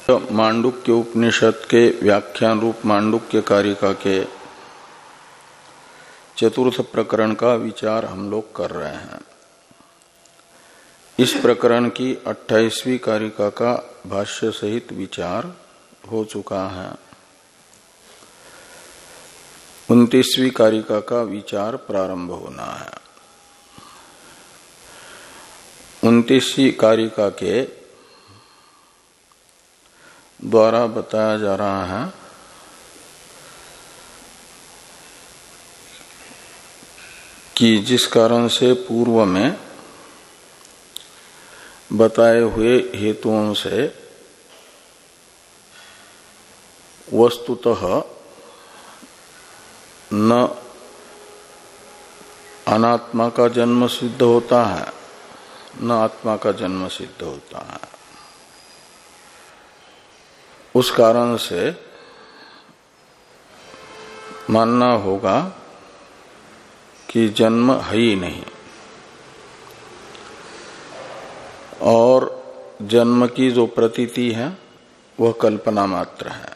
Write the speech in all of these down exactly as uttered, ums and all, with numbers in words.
मांडुक्य उपनिषद के व्याख्यान रूप मांडुक्य कारिका के चतुर्थ प्रकरण का विचार हम लोग कर रहे हैं। इस प्रकरण की अट्ठाईसवीं कारिका का भाष्य सहित विचार हो चुका है। उनतीसवीं कारिका का विचार प्रारंभ होना है। उनतीसवीं कारिका के द्वारा बताया जा रहा है कि जिस कारण से पूर्व में बताए हुए हेतुओं से वस्तुतः न अनात्मा का जन्म सिद्ध होता है न आत्मा का जन्म सिद्ध होता है। उस कारण से मानना होगा कि जन्म है ही नहीं और जन्म की जो प्रतीति है वह कल्पना मात्र है।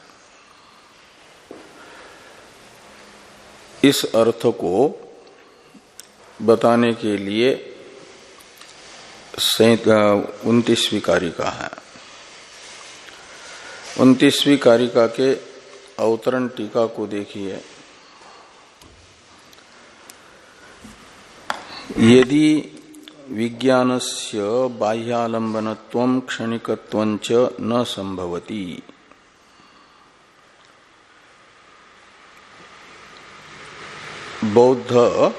इस अर्थ को बताने के लिए उनतीसवीं कारिका है। उनतीसवीं कारिका के अवतरण टीका को देखिए। यदि विज्ञानस्य बाह्यालंबनत्वं क्षणिकत्वंच न संभवति, बौद्ध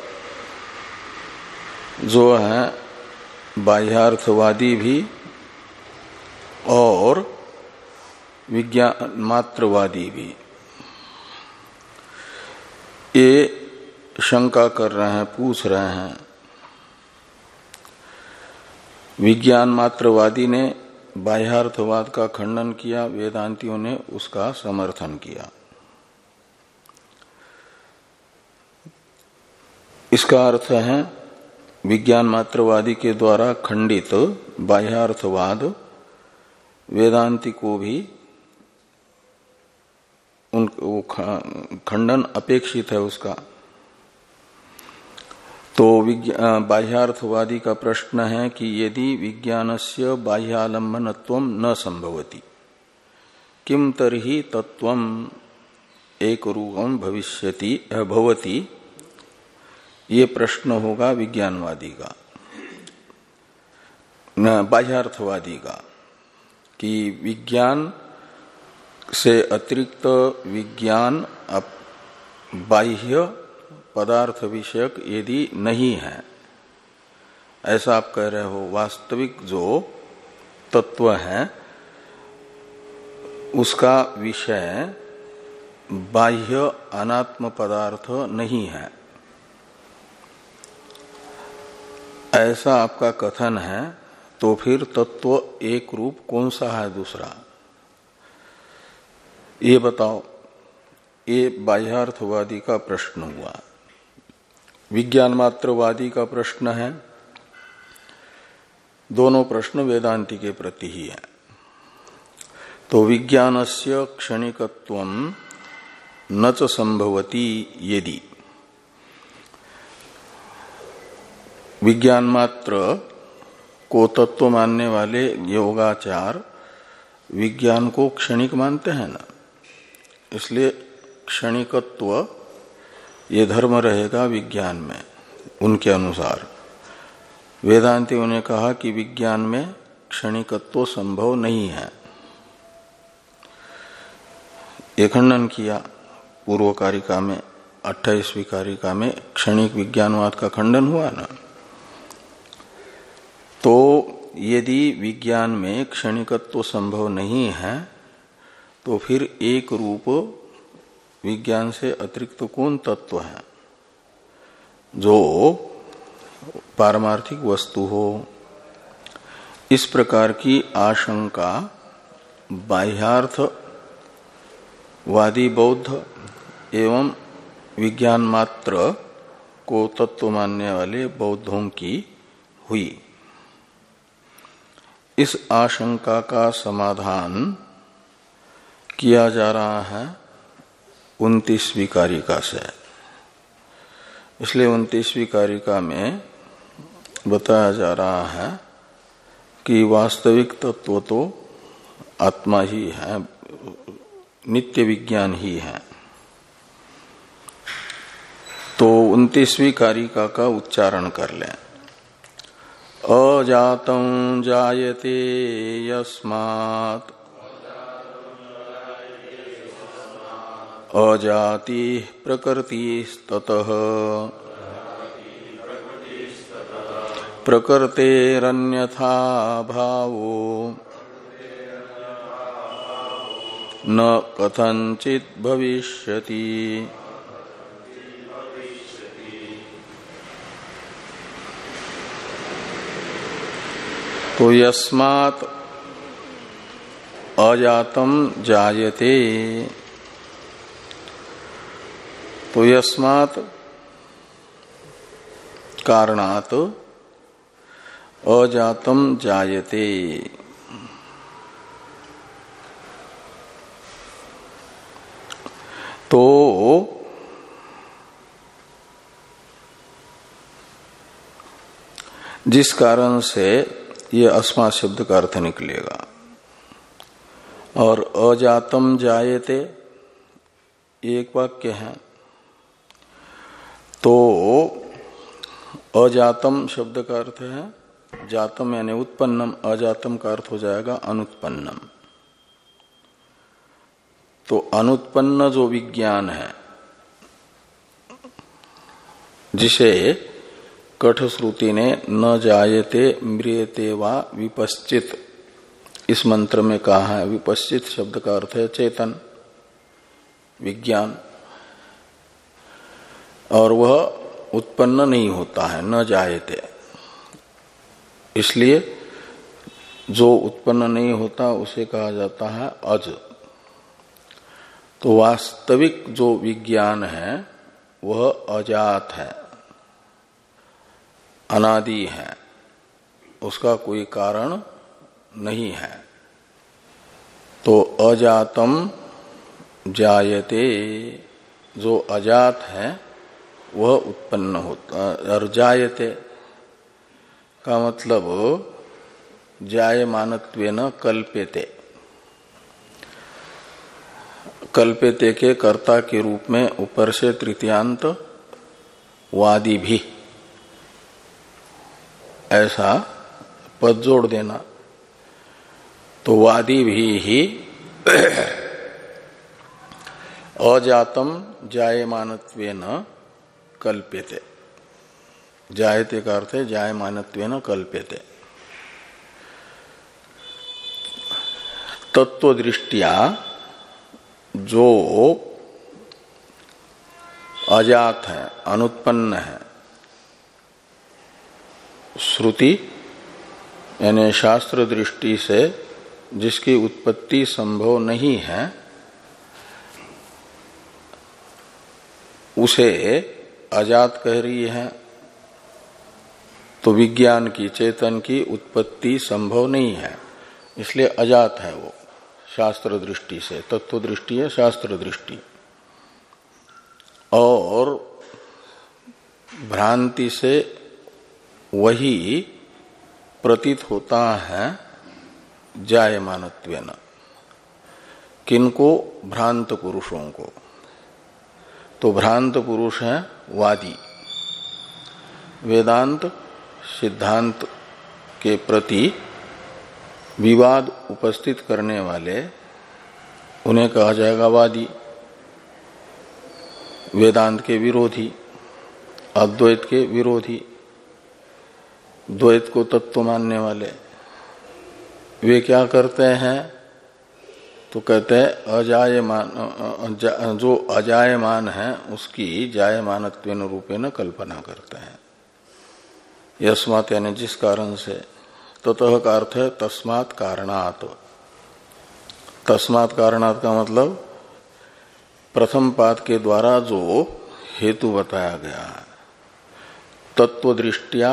जो है बाह्यार्थवादी भी और विज्ञान मात्रवादी भी ये शंका कर रहे हैं, पूछ रहे हैं। विज्ञान मात्रवादी ने बाह्यार्थवाद का खंडन किया, वेदांतियों ने उसका समर्थन किया। इसका अर्थ है विज्ञान मात्रवादी के द्वारा खंडित बाह्यार्थवाद वेदांति को भी उन खंडन अपेक्षित है उसका। तो बाह्यार्थवादी का प्रश्न है कि यदि विज्ञानस्य बाह्यालंबनत्वं न संभवति किम तर्हि तत्वं एकरूपं भविष्यति भवति, ये प्रश्न होगा विज्ञानवादी का, बाह्यार्थवादी का, कि विज्ञान से अतिरिक्त विज्ञान बाह्य पदार्थ विषयक यदि नहीं है, ऐसा आप कह रहे हो, वास्तविक जो तत्व है उसका विषय बाह्य अनात्म पदार्थ नहीं है, ऐसा आपका कथन है, तो फिर तत्व एक रूप कौन सा है दूसरा, ये बताओ। ये बाह्यार्थवादी का प्रश्न हुआ। विज्ञान मात्रवादी का प्रश्न है। दोनों प्रश्न वेदांति के प्रति ही है। तो विज्ञानस्य क्षणिकत्वं न च संभवति यदि, विज्ञान मात्र को तत्व मानने वाले योगाचार विज्ञान को क्षणिक मानते हैं ना, इसलिए क्षणिकत्व ये धर्म रहेगा विज्ञान में। उनके अनुसार वेदांतियों ने कहा कि विज्ञान में क्षणिकत्व संभव नहीं है, ये खंडन किया पूर्व कारिका में। अट्ठाईसवीं कारिका में क्षणिक विज्ञानवाद का खंडन हुआ ना। तो यदि विज्ञान में क्षणिकत्व संभव नहीं है तो फिर एक रूप विज्ञान से अतिरिक्त कौन तत्व है जो पारमार्थिक वस्तु हो। इस प्रकार की आशंका बाह्यार्थवादी बौद्ध एवं विज्ञान मात्र को तत्व मानने वाले बौद्धों की हुई। इस आशंका का समाधान किया जा रहा है उनतीसवीं कारिका से। इसलिए उनतीसवीं कारिका में बताया जा रहा है कि वास्तविक तत्व तो आत्मा ही है, नित्य विज्ञान ही है। तो उनतीसवीं कारिका का उच्चारण कर लें। अजातं जायते यस्मात् अजाति प्रकृतिस्ततः प्रकृतेरन्यथा भावो न कथंचित् भविष्यति। तो यस्मात् अजातं जायते, तो यस्मात् कारणात् अजातं जायते, तो जिस कारण से ये अस्मा शब्द का अर्थ निकलेगा। और अजातम जायते एक वाक्य है, तो अजातम शब्द का अर्थ है जातम यानी उत्पन्नम, अजातम का अर्थ हो जाएगा अनुत्पन्नम। तो अनुत्पन्न जो विज्ञान है, जिसे कठ श्रुति ने न जायते म्रियते वा विपश्चित इस मंत्र में कहा है। विपश्चित शब्द का अर्थ है चेतन विज्ञान, और वह उत्पन्न नहीं होता है, न जायते। इसलिए जो उत्पन्न नहीं होता उसे कहा जाता है अज। तो वास्तविक जो विज्ञान है वह अजात है, अनादि है, उसका कोई कारण नहीं है। तो अजातम जायते, जो अजात है वह उत्पन्न होता। और जायते का मतलब जायमानत्वेन कल्प्यते, कल्प्यते के कर्ता के रूप में ऊपर से तृतीयांत वादी भी, ऐसा पद जोड़ देना। तो वादी भी ही अजातम जायमानत्वेन कल्प्यते, जायते का अर्थ है जायमानत्वेन कल्प्यते। तत्व दृष्टिया जो अजात है, अनुत्पन्न है, श्रुति यानी शास्त्र दृष्टि से जिसकी उत्पत्ति संभव नहीं है, उसे अजात कह रही है। तो विज्ञान की, चेतन की उत्पत्ति संभव नहीं है, इसलिए अजात है वो शास्त्र दृष्टि से। तत्व दृष्टि है शास्त्र दृष्टि। और भ्रांति से वही प्रतीत होता है जायमानत्वेन। किनको? भ्रांत पुरुषों को। तो भ्रांत पुरुष है वादी। वेदांत सिद्धांत के प्रति विवाद उपस्थित करने वाले, उन्हें कहा जाएगा वादी, वेदांत के विरोधी, अद्वैत के विरोधी, द्वैत को तत्व मानने वाले। वे क्या करते हैं? तो कहते हैं अजायमान, जो अजायमान है उसकी जायमानत्वेन रूपेण कल्पना करते हैं। यस्मात् यानी जिस कारण से, ततः का अर्थ है तस्मात् कारणात्। तस्मात् कारणात् का मतलब प्रथम पाद के द्वारा जो हेतु बताया गया है, तत्व दृष्टिया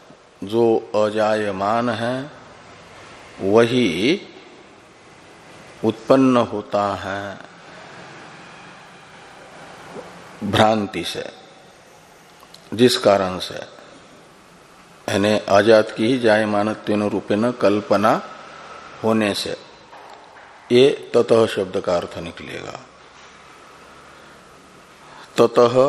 जो अजायमान है वही उत्पन्न होता है भ्रांति से, जिस कारण से यानी अजात की ही जायमानत्वेन रूपेण कल्पना होने से, ये ततः शब्द का अर्थ निकलेगा। ततः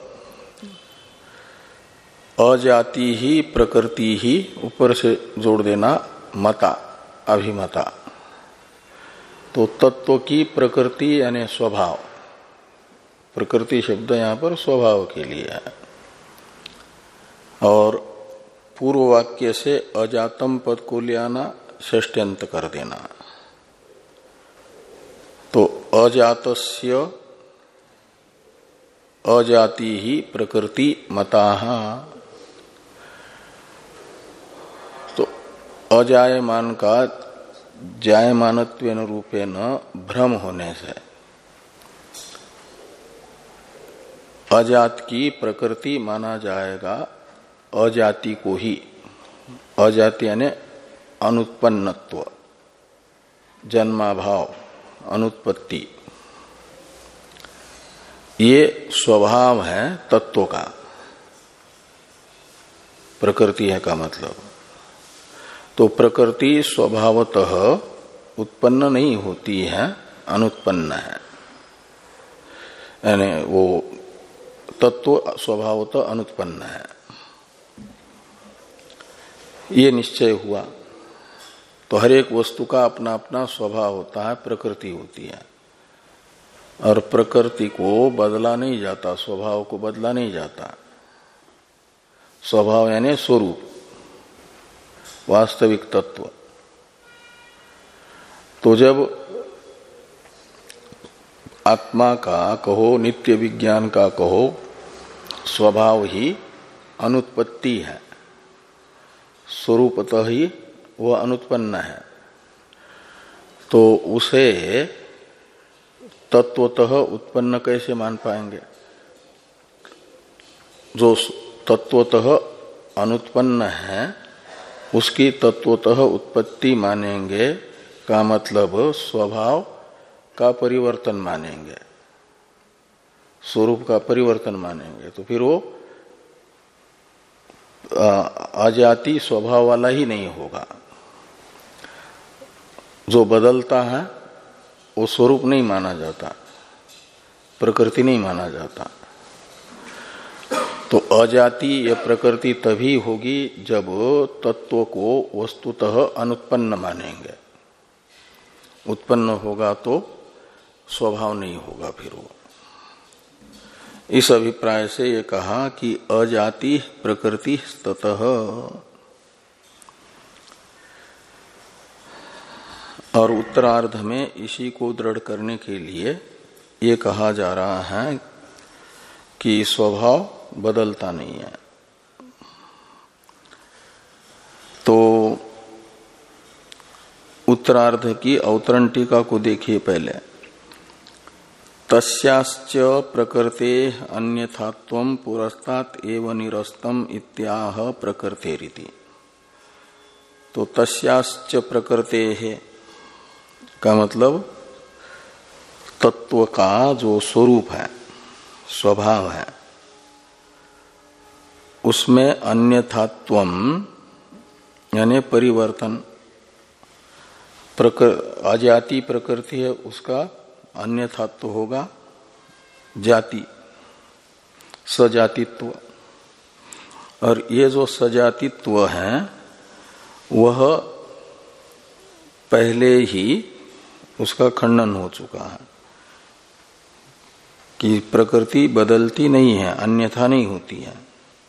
अजाति ही प्रकृति ही, ऊपर से जोड़ देना मता, अभिमता। तो तत्व की प्रकृति यानी स्वभाव, प्रकृति शब्द यहां पर स्वभाव के लिए है। और पूर्व वाक्य से अजातम पद को ले आना, षष्ट्यंत कर देना। तो अजातस्य अजाति ही प्रकृति मताः, तो अजायमान का जायमानत्वेन रूपेण भ्रम होने से अजात की प्रकृति माना जाएगा अजाति को ही। अजाति यानी अनुत्पन्नत्व, जन्माभाव, अनुत्पत्ति, ये स्वभाव है तत्व का। प्रकृति है का मतलब, तो प्रकृति स्वभावतः उत्पन्न नहीं होती है, अनुत्पन्न है। यानी वो तत्व स्वभावतः अनुत्पन्न है, ये निश्चय हुआ। तो हर एक वस्तु का अपना अपना स्वभाव होता है, प्रकृति होती है, और प्रकृति को बदला नहीं जाता, स्वभाव को बदला नहीं जाता। स्वभाव यानी स्वरूप, वास्तविक तत्व। तो जब आत्मा का कहो, नित्य विज्ञान का कहो, स्वभाव ही अनुत्पत्ति है, स्वरूपतः ही वह अनुत्पन्न है, तो उसे तत्वतः उत्पन्न कैसे मान पाएंगे? जो तत्वतः अनुत्पन्न है उसकी तत्वतः उत्पत्ति मानेंगे का मतलब स्वभाव का परिवर्तन मानेंगे, स्वरूप का परिवर्तन मानेंगे। तो फिर वो अजाति स्वभाव वाला ही नहीं होगा। जो बदलता है वो स्वरूप नहीं माना जाता, प्रकृति नहीं माना जाता। तो अजाति या प्रकृति तभी होगी जब तत्व को वस्तुतः अनुत्पन्न मानेंगे। उत्पन्न होगा तो स्वभाव नहीं होगा फिर वो। इस अभिप्राय से ये कहा कि अजाति प्रकृति ततः, और उत्तरार्ध में इसी को दृढ़ करने के लिए ये कहा जा रहा है कि स्वभाव बदलता नहीं है। तो उत्तरार्ध की अवतरण टीका को देखिए पहले। तस्याश्च प्रकृते अन्यथात्वं पुरस्तात् एव निरस्तम इत्याह प्रकृतेरिति। तो तस्याश्च प्रकृते है का मतलब तत्व का जो स्वरूप है, स्वभाव है, उसमें अन्यथात्वम यानी परिवर्तन, अजाति प्रकृति है उसका अन्यथात्व होगा जाति, सजातित्व। और ये जो सजातित्व है वह पहले ही उसका खंडन हो चुका है कि प्रकृति बदलती नहीं है, अन्यथा नहीं होती है।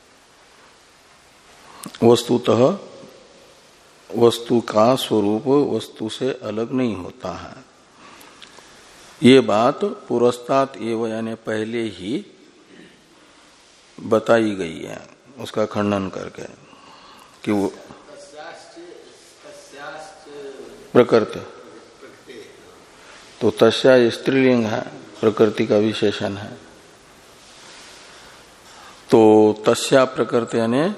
वस्तुतः वस्तु का स्वरूप वस्तु से अलग नहीं होता है। ये बात पुरस्तात् एव यानी पहले ही बताई गई है, उसका खंडन करके कि वो प्रकृति, तो तस्या स्त्रीलिंग है, प्रकृति का विशेषण है। तो तस्या प्रकृति यानी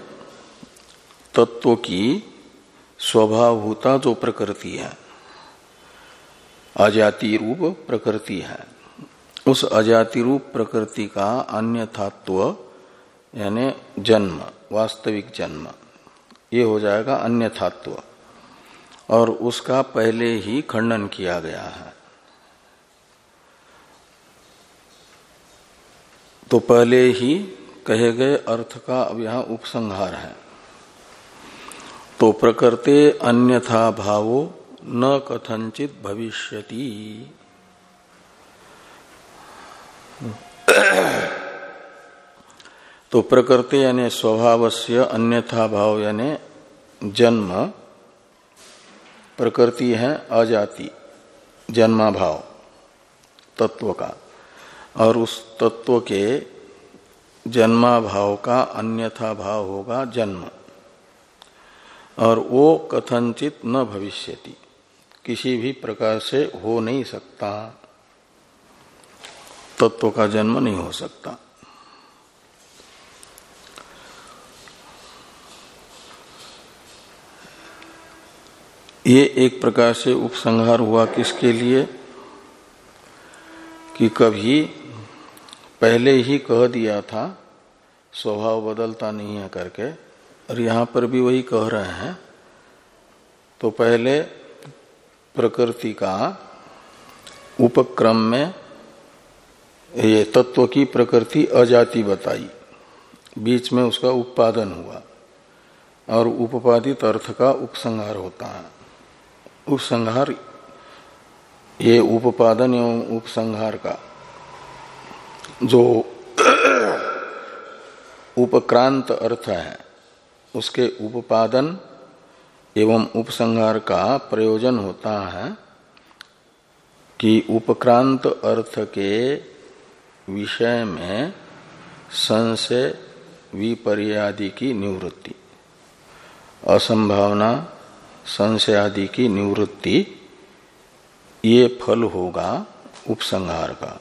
तत्व की स्वभावभूता जो प्रकृति है, अजाति रूप प्रकृति है। उस अजाति रूप प्रकृति का अन्यथात्व यानी जन्म, वास्तविक जन्म, ये हो जाएगा अन्यथात्व, और उसका पहले ही खंडन किया गया है। तो पहले ही कहे गए अर्थ का अब यहां उपसंहार है। तो प्रकृते अन्यथा भावो न कथंचित भविष्यति। तो प्रकृति यानी स्वभावस्य अन्यथा भाव यानी जन्म, प्रकृति है अजाति जन्मा भाव तत्व का, और उस तत्व के जन्मा भाव का अन्यथा भाव होगा जन्म, और वो कथनचित न भविष्यति, किसी भी प्रकार से हो नहीं सकता, तत्व का जन्म नहीं हो सकता। ये एक प्रकार से उपसंहार हुआ किसके लिए कि कभी पहले ही कह दिया था स्वभाव बदलता नहीं है करके, और यहां पर भी वही कह रहे हैं। तो पहले प्रकृति का उपक्रम में ये तत्व की प्रकृति अजाति बताई, बीच में उसका उपादन हुआ, और उपपादित अर्थ का उपसंहार होता है। उपसंहार ये उपादन एवं उपसंहार का जो उपक्रांत अर्थ है, उसके उपादन एवं उपसंहार का प्रयोजन होता है कि उपक्रांत अर्थ के विषय में संशय विपर्यादि की निवृत्ति, असंभावना संशय आदि की निवृत्ति, ये फल होगा उपसंहार का।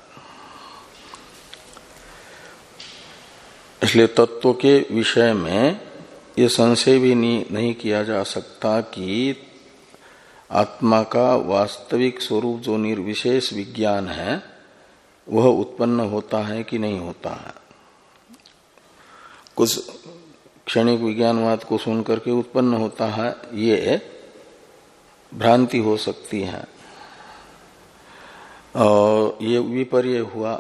इसलिए तत्व के विषय में ये संशय भी नहीं, नहीं किया जा सकता कि आत्मा का वास्तविक स्वरूप जो निर्विशेष विज्ञान है वह उत्पन्न होता है कि नहीं होता है। कुछ क्षणिक विज्ञानवाद को सुनकर के उत्पन्न होता है, ये भ्रांति हो सकती है, और ये विपर्य हुआ।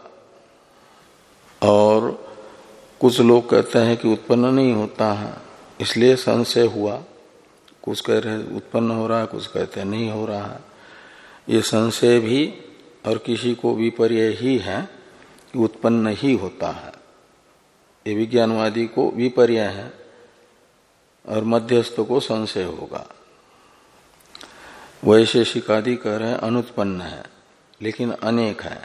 और कुछ लोग कहते हैं कि उत्पन्न नहीं होता है, इसलिए संशय हुआ। कुछ कह रहे उत्पन्न हो रहा है, कुछ कहते हैं नहीं हो रहा है। ये संशय भी और किसी को विपर्य ही है कि उत्पन्न ही होता है। ये विज्ञानवादी को विपर्य है और मध्यस्थ को संशय होगा। वैशेषिक आदि कह रहे हैं अनुत्पन्न है, लेकिन अनेक है।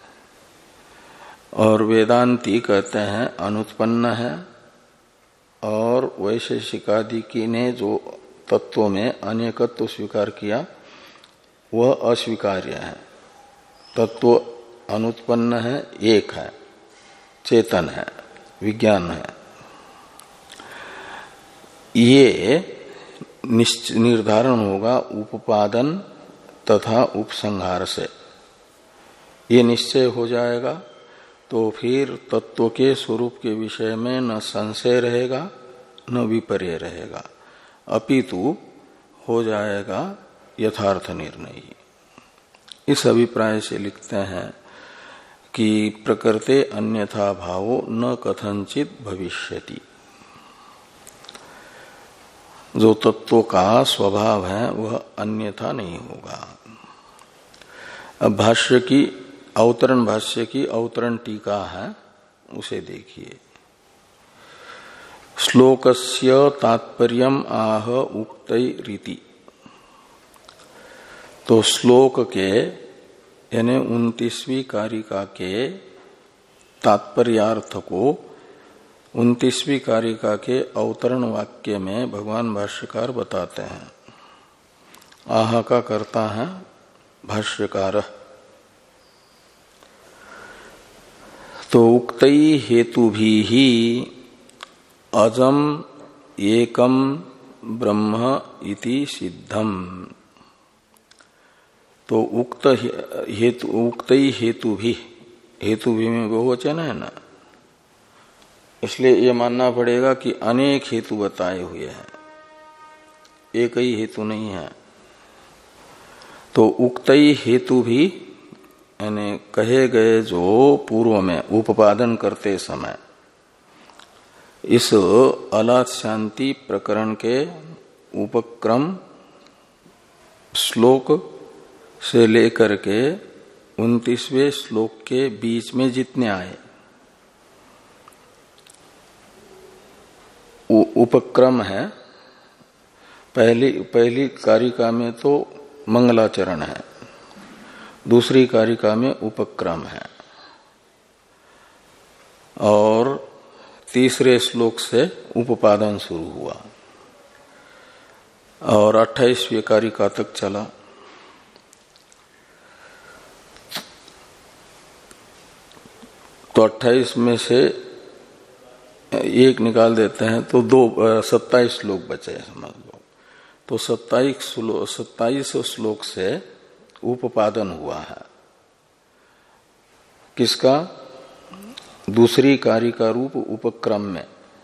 और वेदांती कहते हैं अनुत्पन्न है, और वैशेषिकादि की ने जो तत्वों में अनेकत्व स्वीकार किया वह अस्वीकार्य है। तत्व अनुत्पन्न है, एक है, चेतन है, विज्ञान है। ये निर्धारण होगा उपादन तथा उपसंहार से। ये निश्चय हो जाएगा तो फिर तत्व के स्वरूप के विषय में न संशय रहेगा न विपर्य रहेगा, अपितु हो जाएगा यथार्थ निर्णय। इस अभिप्राय से लिखते हैं कि प्रकृते अन्यथा भावो न कथंचित भविष्यति। जो तत्व का स्वभाव है वह अन्यथा नहीं होगा। अब भाष्य की अवतरण भाष्य की अवतरण टीका है, उसे देखिए। श्लोकस्य तात्पर्यम आह उक्तै रीति। तो श्लोक के यानी उन्तीसवीं कारिका के तात्पर्यार्थ को उन्तीसवीं कारिका के अवतरण वाक्य में भगवान भाष्यकार बताते हैं। आह का कर्ता है भाष्यकार। तो उक्तई हेतु भी ही अजम एकम ब्रह्म इति सिद्धम। तो उक्त हेतु उक्त ही हेतु भी, हेतु भी में बहुवचन है ना, इसलिए ये मानना पड़ेगा कि अनेक हेतु बताए हुए हैं, एक ही हेतु नहीं है। तो उक्त ही हेतु भी यानी कहे गए जो पूर्व में उपादन करते समय इस अलाद शांति प्रकरण के उपक्रम श्लोक से लेकर के उनतीसवें श्लोक के बीच में जितने आए उपक्रम है, पहली पहली कारिका में तो मंगलाचरण है, दूसरी कारिका में उपक्रम है, और तीसरे श्लोक से उपादान शुरू हुआ और अट्ठाईसवीं कारिका तक चला। तो अट्ठाईस में से एक निकाल देते हैं तो दो सत्ताईस श्लोक बचे समझ लो। तो सत्ताईस श्लोक सत्ताईस श्लोक से उपादान हुआ है किसका? दूसरी कारिका रूप उपक्रम में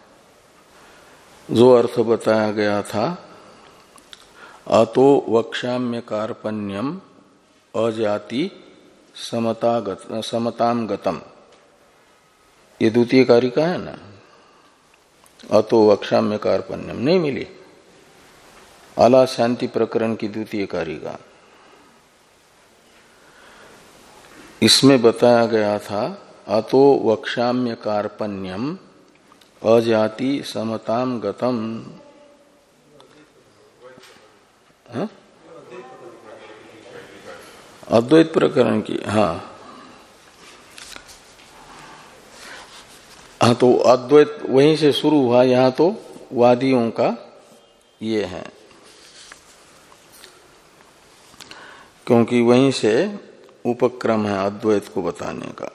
जो अर्थ बताया गया था, अतो वक्ष्याम्य कार्पण्यम अजाति समतागत समताम गतम, ये द्वितीय कारिका है ना। अतो वक्ष्याम्य कार्पण्यम नहीं मिली, आला शांति प्रकरण की द्वितीय कारिका, इसमें बताया गया था अतो वक्ष्याम्य कार्पण्यम अजाति समताम गतम। हाँ? अद्वैत प्रकरण की, हाँ हाँ तो अद्वैत वहीं से शुरू हुआ, यहाँ तो वादियों का ये है, क्योंकि वहीं से उपक्रम है अद्वैत को बताने का।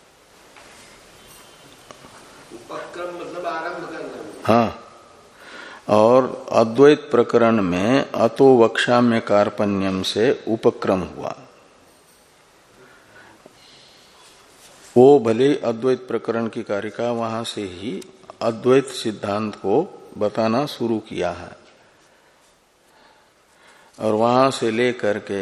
उपक्रम मतलब आरंभ करना। हाँ, और अद्वैत प्रकरण में अतो वक्ष्याम्य कार्पण्यम से उपक्रम हुआ। वो भले अद्वैत प्रकरण की कारिका, वहां से ही अद्वैत सिद्धांत को बताना शुरू किया है, और वहां से लेकर के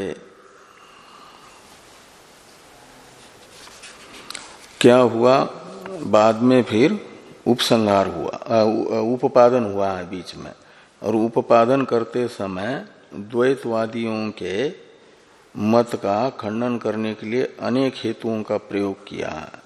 क्या हुआ, बाद में फिर उपसंहार हुआ, उपादान हुआ है बीच में, और उपादान करते समय द्वैतवादियों के मत का खंडन करने के लिए अनेक हेतुओं का प्रयोग किया है,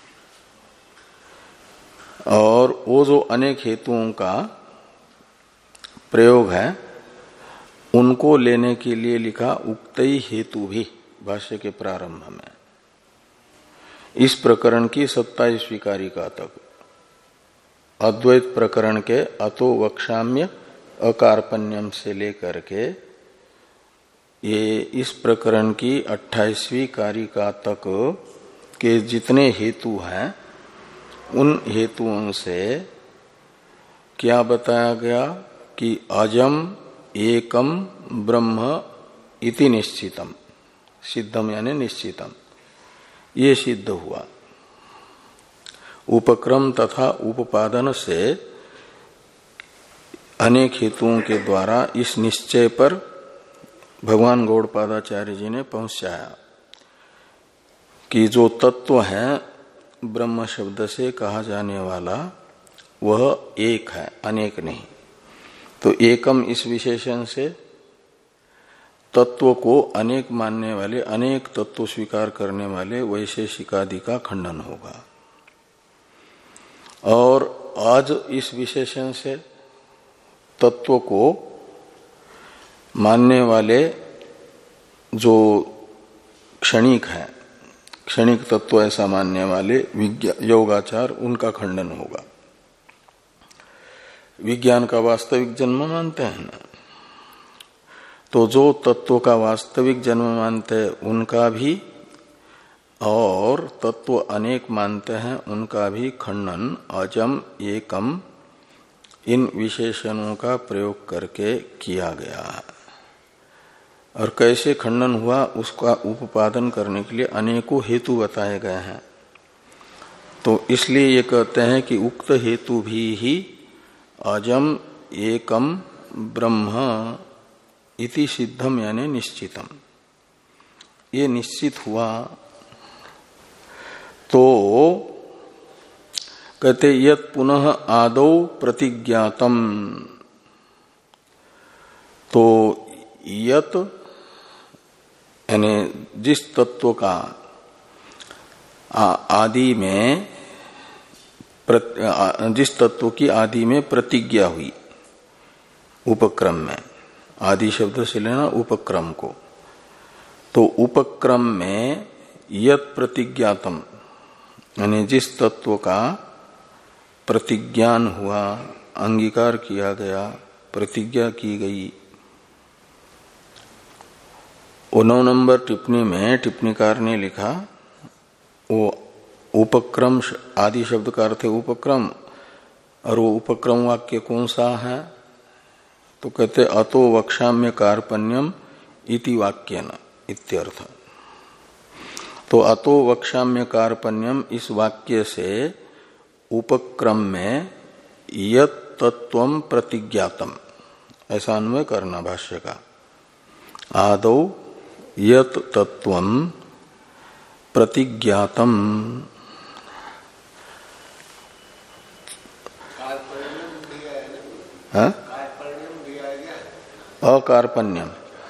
और वो जो अनेक हेतुओं का प्रयोग है उनको लेने के लिए लिखा उक्तई हेतु भी भाष्य के प्रारंभ में, इस प्रकरण की सत्ताईसवीं कारिका तक, अद्वैत प्रकरण के अतो वक्ष्याम्य अकार्पण्यम से लेकर के ये इस प्रकरण की अट्ठाईसवीं कारिका तक के जितने हेतु हैं, उन हेतुओं से क्या बताया गया कि अजम एकम ब्रह्म इति निश्चितम, सिद्धम यानी निश्चितम, ये सिद्ध हुआ। उपक्रम तथा उपादान से अनेक हेतुओं के द्वारा इस निश्चय पर भगवान गौड़पादाचार्य जी ने पहुंचाया कि जो तत्व है ब्रह्म शब्द से कहा जाने वाला वह एक है, अनेक नहीं। तो एकम इस विशेषण से तत्व को अनेक मानने वाले, अनेक तत्व स्वीकार करने वाले वैशेषिकादि का खंडन होगा। और आज इस विशेषण से तत्व को मानने वाले जो क्षणिक हैं, क्षणिक तत्व ऐसा मानने वाले योगाचार, उनका खंडन होगा। विज्ञान का वास्तविक जन्म मानते हैं ना, तो जो तत्व का वास्तविक जन्म मानते हैं उनका भी, और तत्व अनेक मानते हैं उनका भी खंडन अजम एकम इन विशेषणों का प्रयोग करके किया गया है। और कैसे खंडन हुआ उसका उपादन करने के लिए अनेकों हेतु बताए गए हैं। तो इसलिए ये कहते हैं कि उक्त हेतु भी ही अजम एकम ब्रह्म इति सिद्धम यानी निश्चितम, ये निश्चित हुआ। तो कहते यत् पुनः आदौ प्रतिज्ञातम, तो यत् यानी जिस तत्व का आदि में जिस तत्व की आदि में प्रतिज्ञा हुई, उपक्रम में, आदि शब्द से लेना उपक्रम को, तो उपक्रम में यत् प्रतिज्ञातम यानी जिस तत्व का प्रतिज्ञान हुआ, अंगीकार किया गया, प्रतिज्ञा की गई। वो नौ नंबर टिप्पणी में टिप्पणीकार ने लिखा, वो उपक्रम आदि शब्द का अर्थ है उपक्रम, और वो उपक्रम वाक्य कौन सा है? तो कहते अतो वक्षाम्य कार्पण्यम इति वाक्यन इत्यर्थ। तो अतो वक्षाम्य कार्पण्यम इस वाक्य से उपक्रम में यत् तत्वम प्रतिज्ञातम ऐसा अन्वय करना भाष्य का। आदौ यत् तत्वम प्रतिज्ञातम, अकार्पण्यम।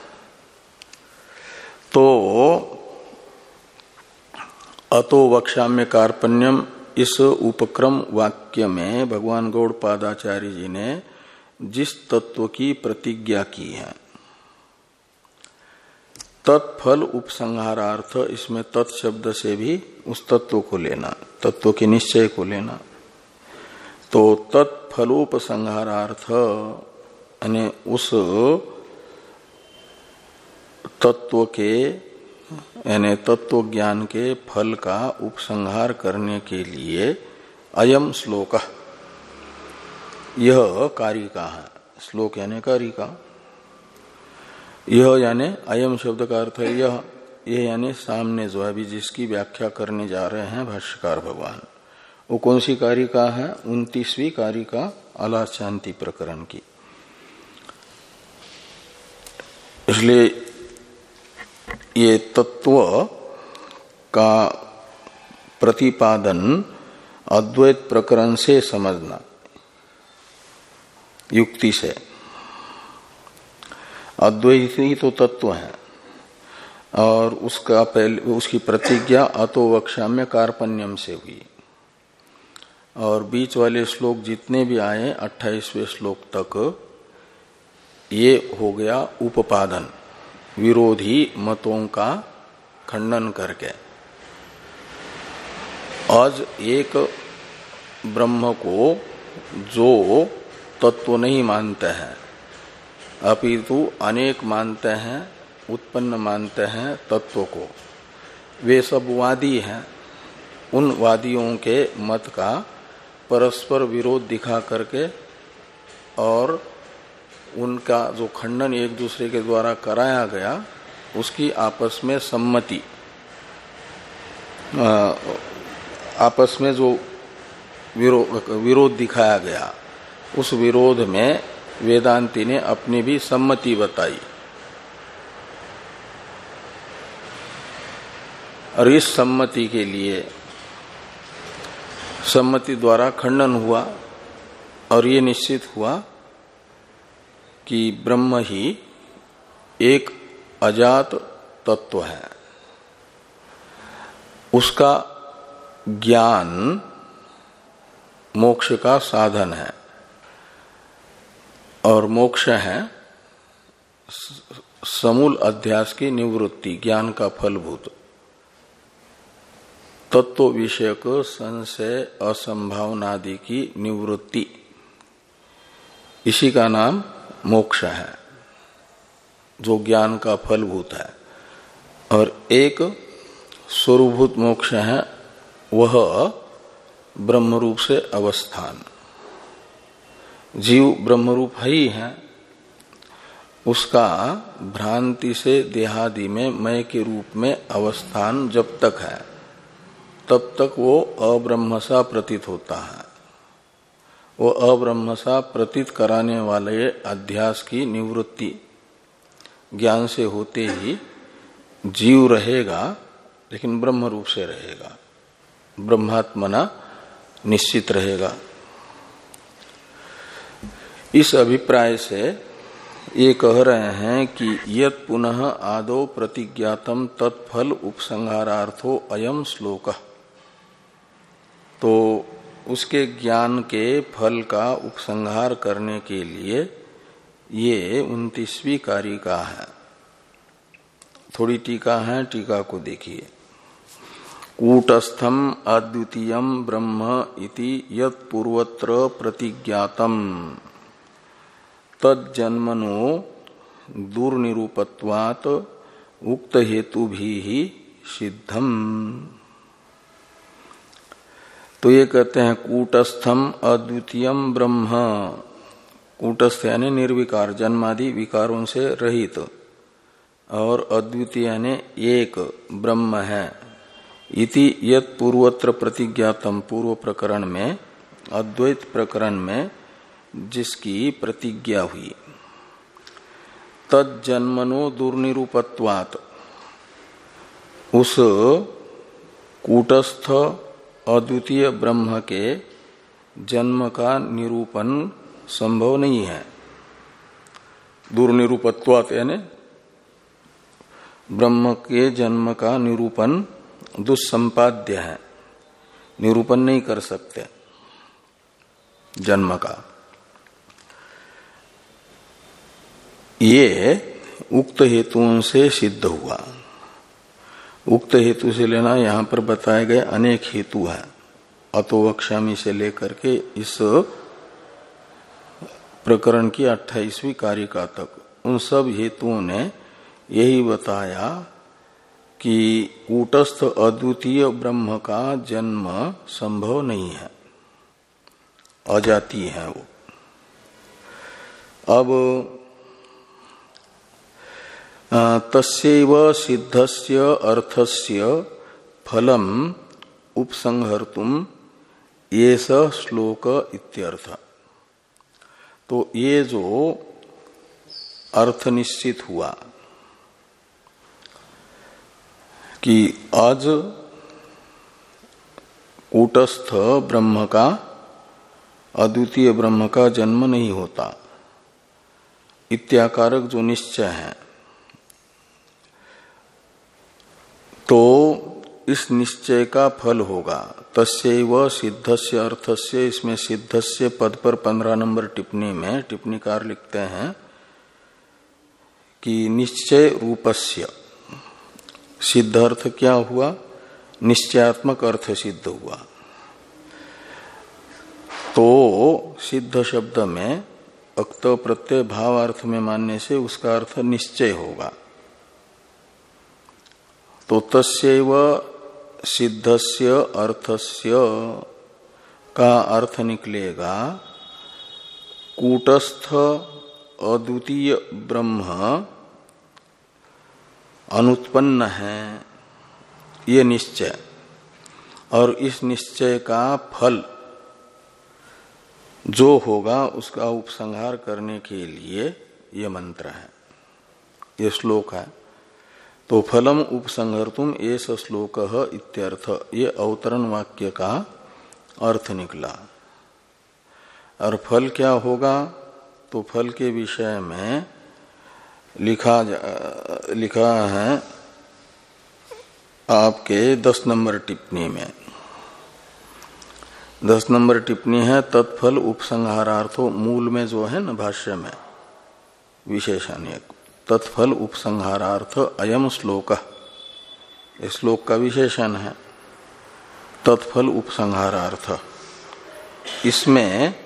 तो अतो वक्षाम्य कार्पण्यम इस उपक्रम वाक्य में भगवान गौड़पादाचार्य जी ने जिस तत्व की प्रतिज्ञा की है, तत्फल उपसंहारार्थ, इसमें तत्शब्द से भी उस तत्व को लेना, तत्व के निश्चय को लेना। तो तत्फलोपसंहारार्थ यानी उस तत्व के यानी तत्व ज्ञान के फल का उपसंहार करने के लिए अयम श्लोक, यह कारिका है। श्लोक यानी कारिका, यह यानी अयम शब्द का अर्थ है यह, यह यानी सामने जो अभी जिसकी व्याख्या करने जा रहे हैं भाष्यकार भगवान, वो कौन सी कारिका है? उनतीसवीं कारिका अलास शांति प्रकरण की। इसलिए ये तत्व का प्रतिपादन अद्वैत प्रकरण से समझना, युक्ति से। अद्वैत ही तो तत्व है, और उसका पहले उसकी प्रतिज्ञा अतो वक्षाम्य कार्पण्यम से हुई। और बीच वाले श्लोक जितने भी आए अट्ठाईसवें श्लोक तक, ये हो गया उपादान, विरोधी मतों का खंडन करके। आज एक ब्रह्म को जो तत्व नहीं मानते हैं, अपितु अनेक मानते हैं, उत्पन्न मानते हैं तत्व को, वे सब वादी हैं। उन वादियों के मत का परस्पर विरोध दिखा करके और उनका जो खंडन एक दूसरे के द्वारा कराया गया, उसकी आपस में सम्मति, आपस में जो विरोध विरोध दिखाया गया, उस विरोध में वेदांती ने अपनी भी सम्मति बताई। और इस सम्मति के लिए सम्मति द्वारा खंडन हुआ, और ये निश्चित हुआ कि ब्रह्म ही एक अजात तत्व है। उसका ज्ञान मोक्ष का साधन है, और मोक्ष है समूल अध्यास की निवृत्ति, ज्ञान का फलभूत। तत्व विषयक संशय असंभावनादि की निवृत्ति, इसी का नाम मोक्ष है, जो ज्ञान का फलभूत है। और एक स्वरूभूत मोक्ष है, वह ब्रह्मरूप से अवस्थान। जीव ब्रह्मरूप ही है, उसका भ्रांति से देहादि में मय के रूप में अवस्थान जब तक है तब तक वो अब्रह्म सा प्रतीत होता है। वो अब्रह्म सा प्रतीत कराने वाले अध्यास की निवृत्ति ज्ञान से होते ही जीव रहेगा, लेकिन ब्रह्म रूप से रहेगा, ब्रह्मात्मना निश्चित रहेगा। इस अभिप्राय से ये कह रहे हैं कि यत् पुनः आदौ प्रतिज्ञातम तत्फल उपसंहारार्थो अयम श्लोक। तो उसके ज्ञान के फल का उपसंहार करने के लिए ये उन्तीसवीं कारिका है। थोड़ी टीका है, टीका को देखिए। कूटस्थम अद्वितीयम ब्रह्म इति यत् पूर्वत्र प्रतिज्ञातम तज्जन्मनो दुर्निरूपत्वात् उक्त हेतु भी ही सिद्धम। तो ये कहते हैं कूटस्थम अद्वितीयम ब्रह्म, कूटस्थ यानी निर्विकार, जन्मादि विकारों से रहित, और अद्वितीय यानी एक ब्रह्म है। इति यत् पूर्वत्र प्रतिज्ञातम, पूर्व प्रकरण में, अद्वैत प्रकरण में जिसकी प्रतिज्ञा हुई। तज्जन्मनो दुर्निरूपत्वात्, उस कूटस्थ अद्वितीय ब्रह्म के जन्म का निरूपण संभव नहीं है। दुर्निरूपत्वात् यानी ब्रह्म के जन्म का निरूपण दुस्संपाद्य है, निरूपण नहीं कर सकते जन्म का। ये उक्त हेतुओं से सिद्ध हुआ। उक्त हेतु से लेना यहां पर बताए गए अनेक हेतु हैं, अतो वक्ष्यामि से लेकर के इस प्रकरण की अट्ठाईसवीं कारिका तक, उन सब हेतुओं ने यही बताया कि कूटस्थ अद्वितीय ब्रह्म का जन्म संभव नहीं है, अजातीय है वो। अब तस्यैव सिद्धस्य अर्थस्य फलम उपसंहर्तुम एष श्लोक इत्यर्थ। तो ये जो अर्थ निश्चित हुआ कि आज कूटस्थ ब्रह्म का, अद्वितीय ब्रह्म का जन्म नहीं होता, इत्याकारक जो निश्चय है, तो इस निश्चय का फल होगा। तस्यैव सिद्धस्य अर्थस्य, इसमें सिद्धस्य पद पर पंद्रह नंबर टिप्पणी में टिप्पणीकार लिखते हैं कि निश्चय रूपस्य, सिद्ध अर्थ क्या हुआ? निश्चयात्मक अर्थ सिद्ध हुआ। तो सिद्ध शब्द में अक्त प्रत्यय भाव अर्थ में मानने से उसका अर्थ निश्चय होगा। तो तस्यैव सिद्धस्य अर्थस्य का अर्थ निकलेगा कूटस्थ अद्वितीय ब्रह्म अनुत्पन्न है, ये निश्चय, और इस निश्चय का फल जो होगा उसका उपसंहार करने के लिए ये मंत्र है, ये श्लोक है। तो फलम उपसंहर्तुम एष श्लोक इत्यर्थ, ये अवतरण वाक्य का अर्थ निकला। और फल क्या होगा? तो फल के विषय में लिखा लिखा है आपके दस नंबर टिप्पणी में। दस नंबर टिप्पणी है तत्फल उपसंहारार्थो, मूल में जो है न भाष्य में विशेषण, तत्फल उपसंहारार्थ अयम श्लोक, इस श्लोक का विशेषण है तत्फल उपसंहारार्थ। इसमें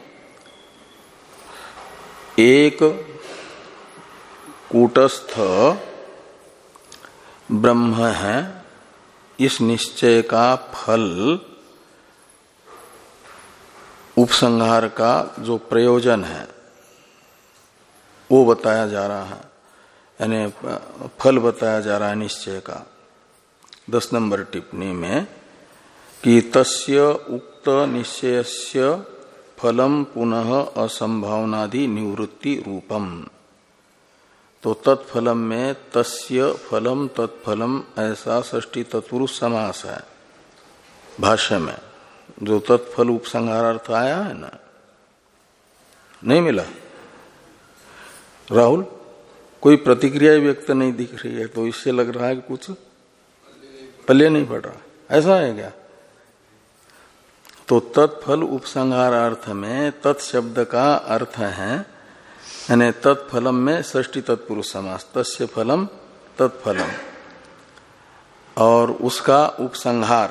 एक कूटस्थ ब्रह्म है, इस निश्चय का फल उपसंहार का जो प्रयोजन है वो बताया जा रहा है, यानी फल बताया जा रहा है निश्चय का। दस नंबर टिप्पणी में कि तस्य उक्त निश्चयस्य फलम पुनः असंभावनादि निवृत्ति रूपम। तो तत्फलम में तस्य फलम तत्फलम ऐसा षष्ठी तत्पुरुष समास है भाष्य में। जो तत्फल उपसंहारार्थ आया है ना, नहीं मिला? राहुल, कोई प्रतिक्रिया व्यक्त नहीं दिख रही है, तो इससे लग रहा है कि कुछ पल्ले नहीं पड़ रहा, ऐसा है क्या? तो तत्फल उपसंहारार्थ में तत्शब्द का अर्थ है, यानी तत्फलम में षष्ठी तत्पुरुष समास, तस्य फलम तत्फलम, और उसका उपसंहार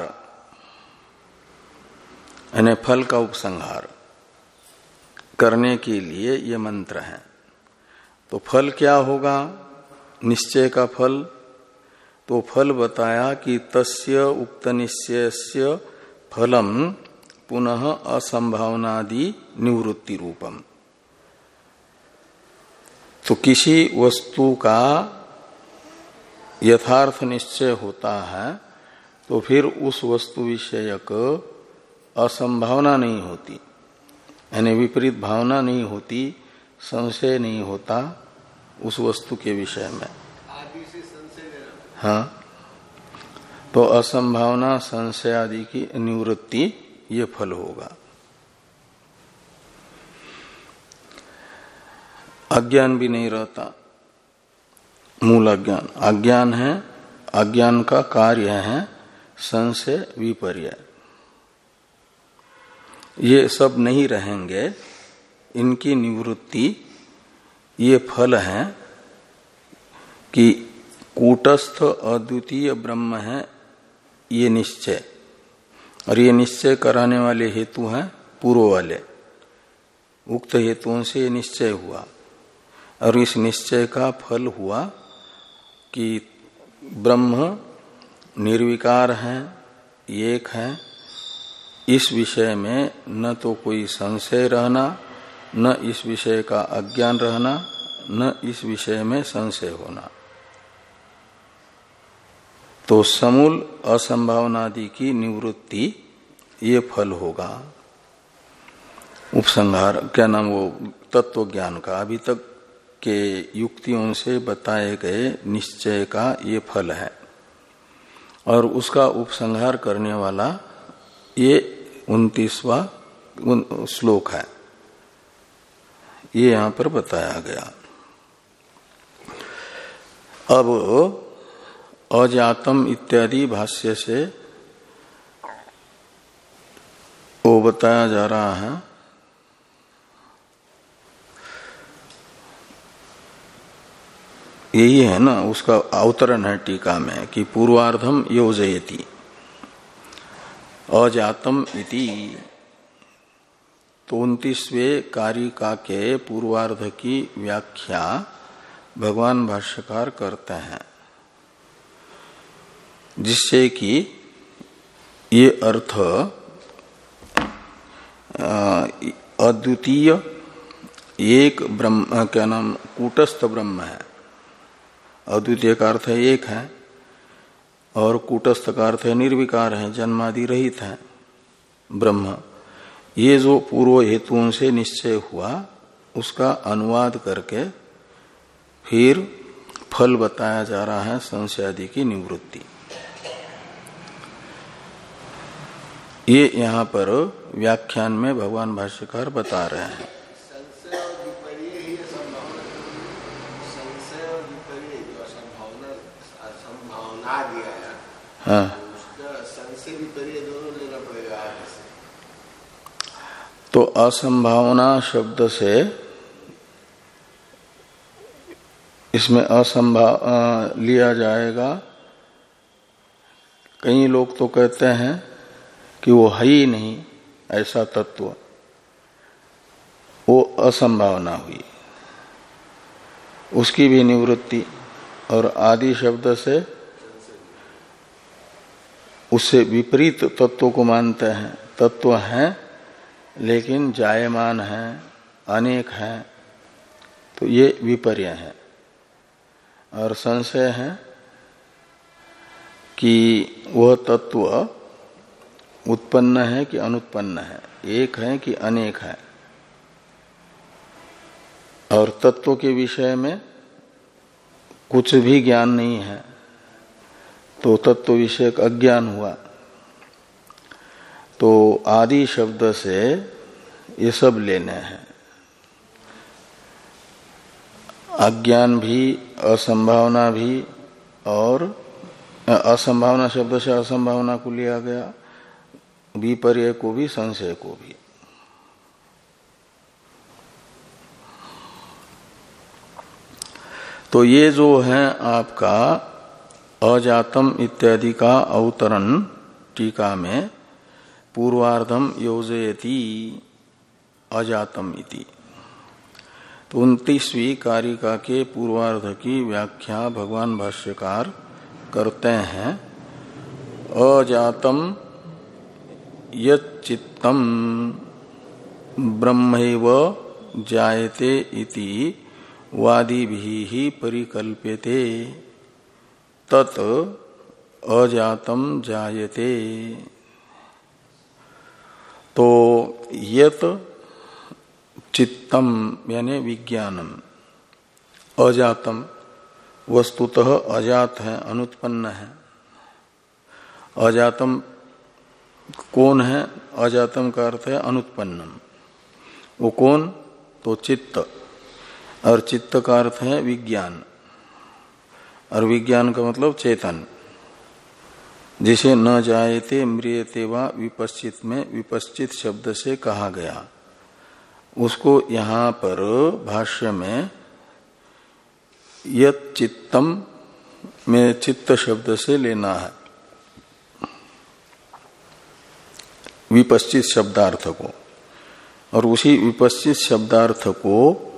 यानी फल का उपसंहार करने के लिए ये मंत्र है। तो फल क्या होगा? निश्चय का फल। तो फल बताया कि तस्य उक्त निश्चयस्य फलम पुनः असंभावनादि निवृत्ति रूपम। तो किसी वस्तु का यथार्थ निश्चय होता है तो फिर उस वस्तु विषयक असंभावना नहीं होती, यानी विपरीत भावना नहीं होती, संशय नहीं होता उस वस्तु के विषय में। आदि से संशय लेना। हाँ, तो असंभावना संशय आदि की निवृत्ति ये फल होगा। अज्ञान भी नहीं रहता, मूल अज्ञान। अज्ञान है, अज्ञान का कार्य है संशय विपर्य। ये सब नहीं रहेंगे, इनकी निवृत्ति ये फल है कि कूटस्थ अद्वितीय ब्रह्म है ये निश्चय। और ये निश्चय कराने वाले हेतु हैं पूर्व वाले, उक्त हेतुओं से ये निश्चय हुआ। और इस निश्चय का फल हुआ कि ब्रह्म निर्विकार है, एक है। इस विषय में न तो कोई संशय रहना, न इस विषय का अज्ञान रहना, न इस विषय में संशय होना। तो समूल असंभावनादि की निवृत्ति ये फल होगा। उपसंहार क्या नाम, वो तत्व ज्ञान का अभी तक के युक्तियों से बताए गए निश्चय का ये फल है। और उसका उपसंहार करने वाला ये उनतीसवां श्लोक है, ये यहां पर बताया गया। अब अजातम इत्यादि भाष्य से वो बताया जा रहा है यही है ना, उसका अवतरण है टीका में कि पूर्वार्धम योजयति अजातम इति। तो उन्तीसवें कारिका के पूर्वार्ध की व्याख्या भगवान भाष्यकार करते हैं, जिससे कि ये अर्थ अद्वितीय एक ब्रह्म, क्या नाम, कूटस्थ ब्रह्म है। अद्वितीय का अर्थ है एक है, और कूटस्थ का अर्थ है निर्विकार है, जन्मादि रहित है ब्रह्म। ये जो पूर्व हेतुओं से निश्चय हुआ उसका अनुवाद करके फिर फल बताया जा रहा है संशय आदि की निवृत्ति। ये यहाँ पर व्याख्यान में भगवान भाष्यकार बता रहे हैं। संशय और विपर्य ही असंभावना, संशय और विपर्य जो असंभावना असंभावना दिया है, हाँ, उसका संशय विपर्य दोनों लेना पड़ेगा आगे से। तो असंभावना शब्द से इसमें असंभाव लिया जाएगा। कई लोग तो कहते हैं कि वो है ही नहीं ऐसा तत्व, वो असंभावना हुई, उसकी भी निवृत्ति। और आदि शब्द से उससे विपरीत तत्व को मानते हैं। तत्व हैं लेकिन जायमान है, अनेक हैं, तो ये विपर्य है। और संशय है कि वह तत्व उत्पन्न है कि अनुत्पन्न है, एक है कि अनेक है। और तत्व के विषय में कुछ भी ज्ञान नहीं है तो तत्व विषयक अज्ञान हुआ। तो आदि शब्द से ये सब लेने हैं, अज्ञान भी, असंभावना भी, और असंभावना शब्द से असंभावना को लिया गया, विपर्य को भी, संशय को भी। तो ये जो है आपका अजातम इत्यादि का अवतरण टीका में पूर्वार्धम योजयति अजातम इति। तो उनतीसवीं कारिका के पूर्वार्ध की व्याख्या भगवान भाष्यकार करते हैं। अजातम यच्चित्तम ब्रह्मैव जायते इति वादिभिः ही परिकल्प्यते तत् अजातम जायते। तो यत चित्तम यानी विज्ञानम अजातम वस्तुतः अजात है, अनुत्पन्न है। अजातम कौन है? अजातम का अर्थ है अनुत्पन्नम। वो कौन? तो चित्त, और चित्त का अर्थ है विज्ञान, और विज्ञान का मतलब चेतन, जिसे न जायते म्रियते वा विपश्चित में विपश्चित शब्द से कहा गया, उसको यहां पर भाष्य में यत चित्तम में चित्त शब्द से लेना है, विपश्चित शब्दार्थ को। और उसी विपश्चित शब्दार्थ को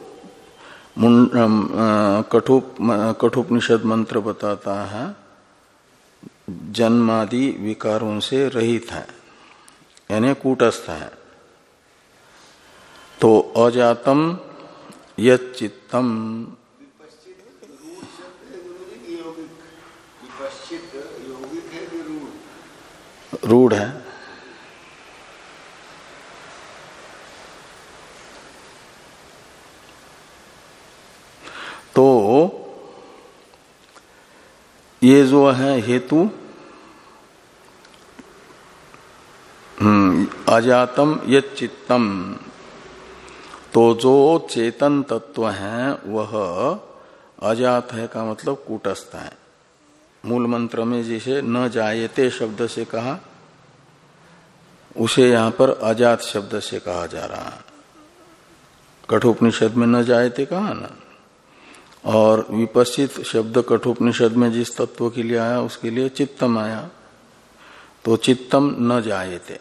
कठोप कठोपनिषद मंत्र बताता है, जन्मादि विकारों से रहित है, यानी कूटस्थ है। तो अजातम यच्चित्तम, रूढ़ है। तो ये जो है हेतु अजातम यच्चित्तम, तो जो चेतन तत्व है वह अजात है का मतलब कूटस्थ है। मूल मंत्र में जिसे न जायते शब्द से कहा, उसे यहां पर अजात शब्द से कहा जा रहा है। कठोपनिषद में न जायते कहा ना, और विपश्चित शब्द कठोपनिषद में जिस तत्व के लिए आया उसके लिए चित्तम आया। तो चित्तम न जायते,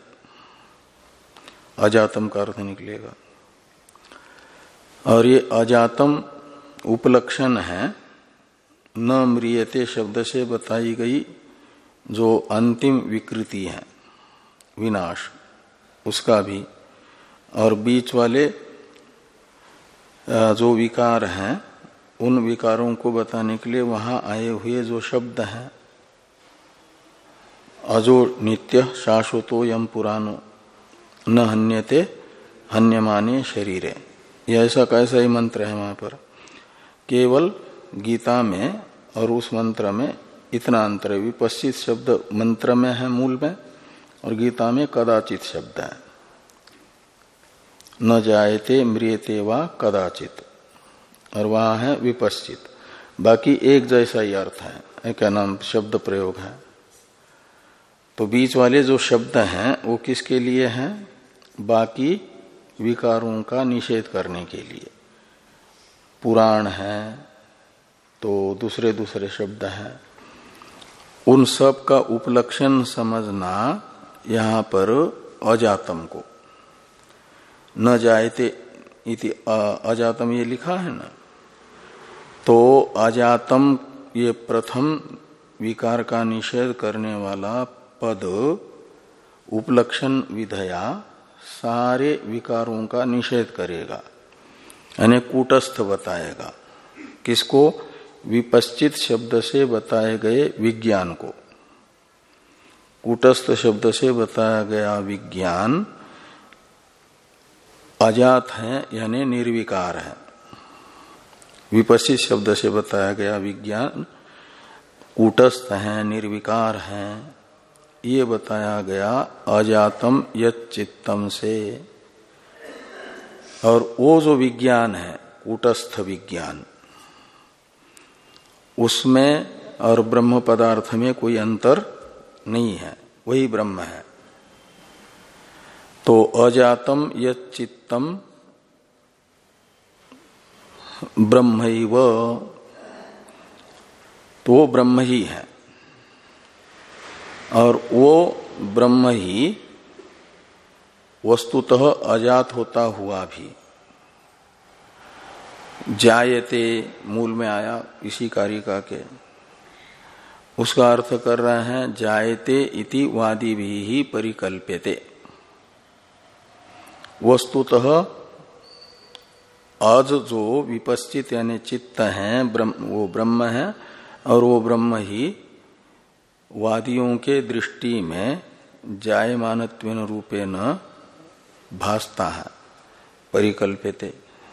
अजातम का अर्थ निकलेगा। और ये अजातम उपलक्षण है न म्रियते शब्द से बताई गई जो अंतिम विकृति है, विनाश, उसका भी। और बीच वाले जो विकार हैं उन विकारों को बताने के लिए वहां आए हुए जो शब्द हैं, अजो नित्य शाश्वतो यम पुराणो न हन्यते हन्यमाने शरीरे, यह ऐसा कैसा ही मंत्र है। वहां पर केवल गीता में और उस मंत्र में इतना अंतर है। विपश्चित शब्द मंत्र में है मूल में, और गीता में कदाचित शब्द है, न जायते म्रियते वा कदाचित, और वहां है विपश्चित। बाकी एक जैसा ही अर्थ है, क्या नाम शब्द प्रयोग है। तो बीच वाले जो शब्द हैं वो किसके लिए हैं? बाकी विकारों का निषेध करने के लिए। पुराण है तो दूसरे दूसरे शब्द हैं, उन सब का उपलक्षण समझना यहां पर अजातम को। न जायते इति अजातम ये लिखा है ना, तो अजातम ये प्रथम विकार का निषेध करने वाला पद उपलक्षण विधया सारे विकारों का निषेध करेगा। यानी कूटस्थ बताएगा। किसको? विपश्चित शब्द से बताए गए विज्ञान को। कूटस्थ शब्द से बताया गया विज्ञान अजात है यानी निर्विकार है। विपश्चित शब्द से बताया गया विज्ञान कूटस्थ है, निर्विकार है, ये बताया गया अजातम यच्चित्तम से। और वो जो विज्ञान है कूटस्थ विज्ञान, उसमें और ब्रह्म पदार्थ में कोई अंतर नहीं है, वही ब्रह्म है। तो अजातम यच्चित्तम ब्रह्मैव, तो वो ब्रह्म ही है। और वो ब्रह्म ही वस्तुतः अजात होता हुआ भी जायते, मूल में आया इसी कारिका के, उसका अर्थ कर रहे हैं जायते इति वादी भी ही परिकल्प्यते। वस्तुतः आज जो विपश्चित यानी चित्त है ब्रह्म, वो ब्रह्म है और वो ब्रह्म ही वादियों के दृष्टि में जायमानत्वेन रूपेण भासता है, परिकल्प्यते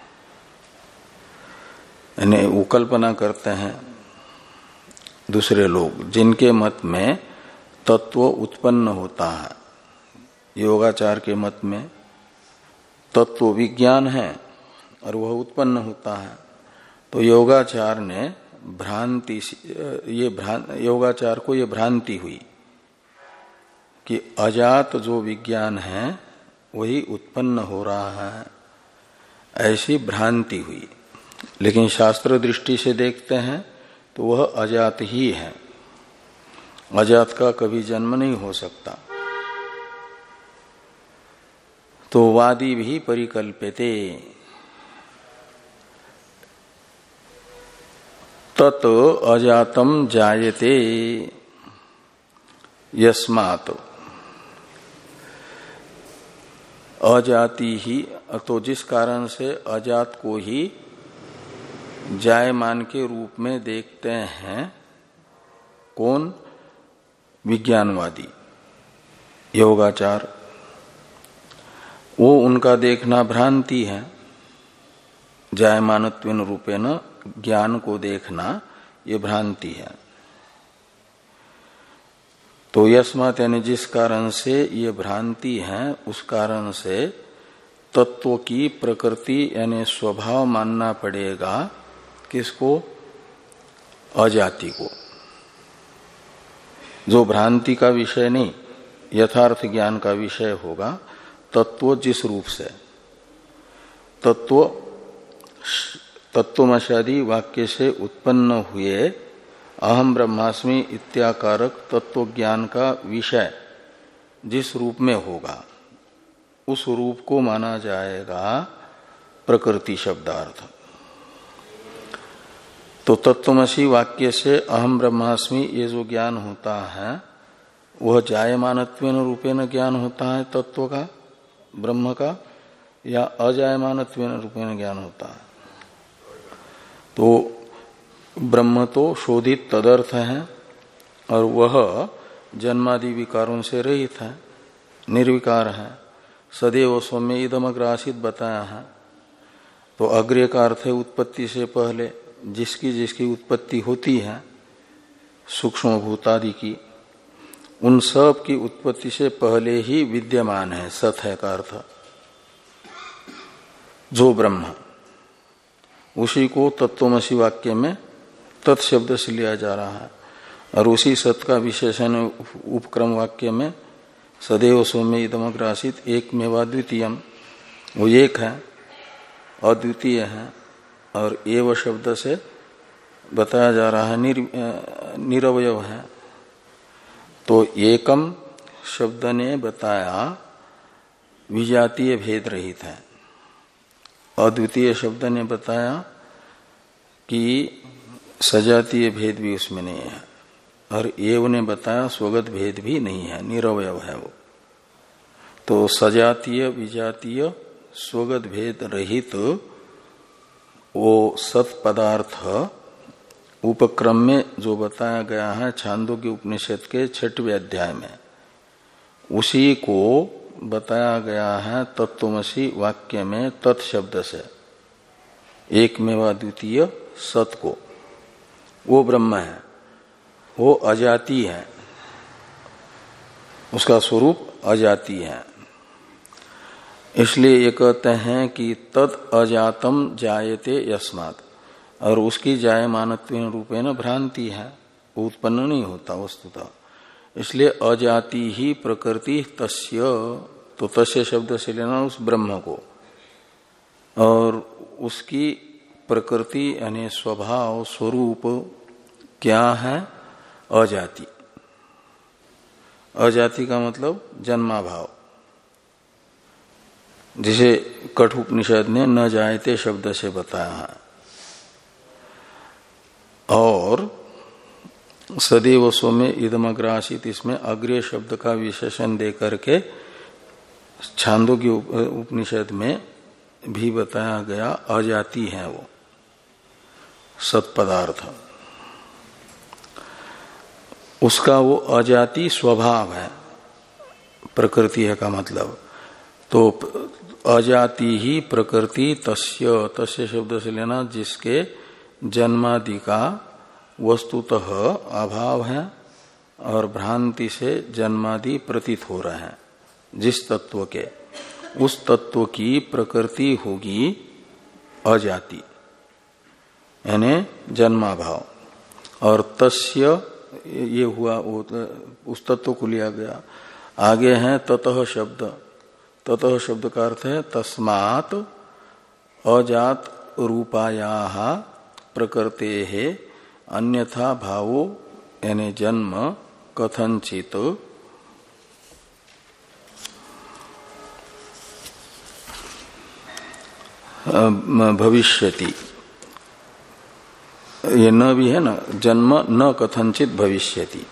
यानी वो कल्पना करते हैं दूसरे लोग, जिनके मत में तत्व उत्पन्न होता है। योगाचार के मत में तत्व विज्ञान है और वह उत्पन्न होता है। तो योगाचार ने भ्रांति, ये भ्रांत योगाचार को ये भ्रांति हुई कि अजात जो विज्ञान है वही उत्पन्न हो रहा है, ऐसी भ्रांति हुई। लेकिन शास्त्र दृष्टि से देखते हैं तो वह अजात ही है, अजात का कभी जन्म नहीं हो सकता। तो वादी भी परिकल्प्यते, तत् अजातम जायते यस्मात्, अजाति ही, तो जिस कारण से अजात को ही जायमान के रूप में देखते हैं कौन? विज्ञानवादी, योगाचार। वो उनका देखना भ्रांति है, जायमानत्वेन रूपेण ज्ञान को देखना ये भ्रांति है। तो यस्मात् यानी जिस कारण से ये भ्रांति है, उस कारण से तत्व की प्रकृति यानी स्वभाव मानना पड़ेगा। किसको? अजाति को, जो भ्रांति का विषय नहीं, यथार्थ ज्ञान का विषय होगा। तत्व जिस रूप से, तत्व तत्वमशादी वाक्य से उत्पन्न हुए अहम ब्रह्मास्मि इत्याकारक तत्व ज्ञान का विषय जिस रूप में होगा, उस रूप को माना जाएगा प्रकृति शब्दार्थ। तो तत्वमसी वाक्य से अहम ब्रह्मास्मि ये जो ज्ञान होता है वह जायमानत्वेन रूपेण ज्ञान होता है तत्व का, ब्रह्म का, या अजायमानत्वेन रूपेण ज्ञान होता है। तो ब्रह्म तो शोधित तदर्थ है और वह जन्मादि विकारों से रहित है, निर्विकार है। सदैव सौम्य इदमग्र आसित बताया है। तो अग्र्य का अर्थ है उत्पत्ति से पहले, जिसकी जिसकी उत्पत्ति होती है सूक्ष्म भूतादि की, उन सब की उत्पत्ति से पहले ही विद्यमान है। सत है का अर्थ जो ब्रह्म, उसी को तत्वमसी वाक्य में तत्शब्द से लिया जा रहा है। और उसी सत का विशेषण उपक्रम वाक्य में सदैव सौम्य इदमग्र आसीत् एक में वा द्वितीयम, वो एक है, अद्वितीय है। और एव शब्द से बताया जा रहा है निर, निरवयव है। तो एकम शब्द ने बताया विजातीय भेद रहित है, अद्वितीय शब्द ने बताया कि सजातीय भेद भी उसमें नहीं है, और एव ने बताया स्वगत भेद भी नहीं है, निरवयव है वो। तो सजातीय विजातीय स्वगत भेद रहित वो सत पदार्थ उपक्रम में जो बताया गया है छांदोग्य उपनिषद के छठवें अध्याय में, उसी को बताया गया है तत्त्वमसि वाक्य में तत्शब्द से, एक में व द्वितीय सत को। वो ब्रह्म है, वो अजाति है, उसका स्वरूप अजाति है। इसलिए ये कहते हैं कि तत् अजातम जायते यस्मात्, और उसकी जायमानत्वेन रूपेण भ्रांति है, वो उत्पन्न नहीं होता वस्तुतः। इसलिए अजाति ही प्रकृति तस्य, तो तस्य शब्द से लेना उस ब्रह्म को, और उसकी प्रकृति यानी स्वभाव स्वरूप क्या है? अजाति। अजाति का मतलब जन्माभाव, जिसे कठोपनिषद ने न जायते शब्द से बताया है। और सदैव सोमे इदमग्रासित, इसमें अग्रे शब्द का विशेषण दे करके छांदोग्य उपनिषद में भी बताया गया अजाति है वो सत्पदार्थ, उसका वो अजाति स्वभाव है, प्रकृति है का मतलब। तो अजाति ही प्रकृति तस्य, तस्य शब्द से लेना जिसके जन्मादि का वस्तुतः अभाव है और भ्रांति से जन्मादि प्रतीत हो रहे हैं, जिस तत्व के, उस तत्व की प्रकृति होगी अजाति यानी जन्माभाव। और तस्य ये हुआ उस तत्व को लिया गया। आगे है ततः शब्द, ततः शब्द का अर्थ है तस्मात् अजात रूपायाः प्रकृतेः अन्यथा भावो यानी जन्म कथंचित भविष्यति। ये न भी है ना, जन्म न कथंचित भविष्यति।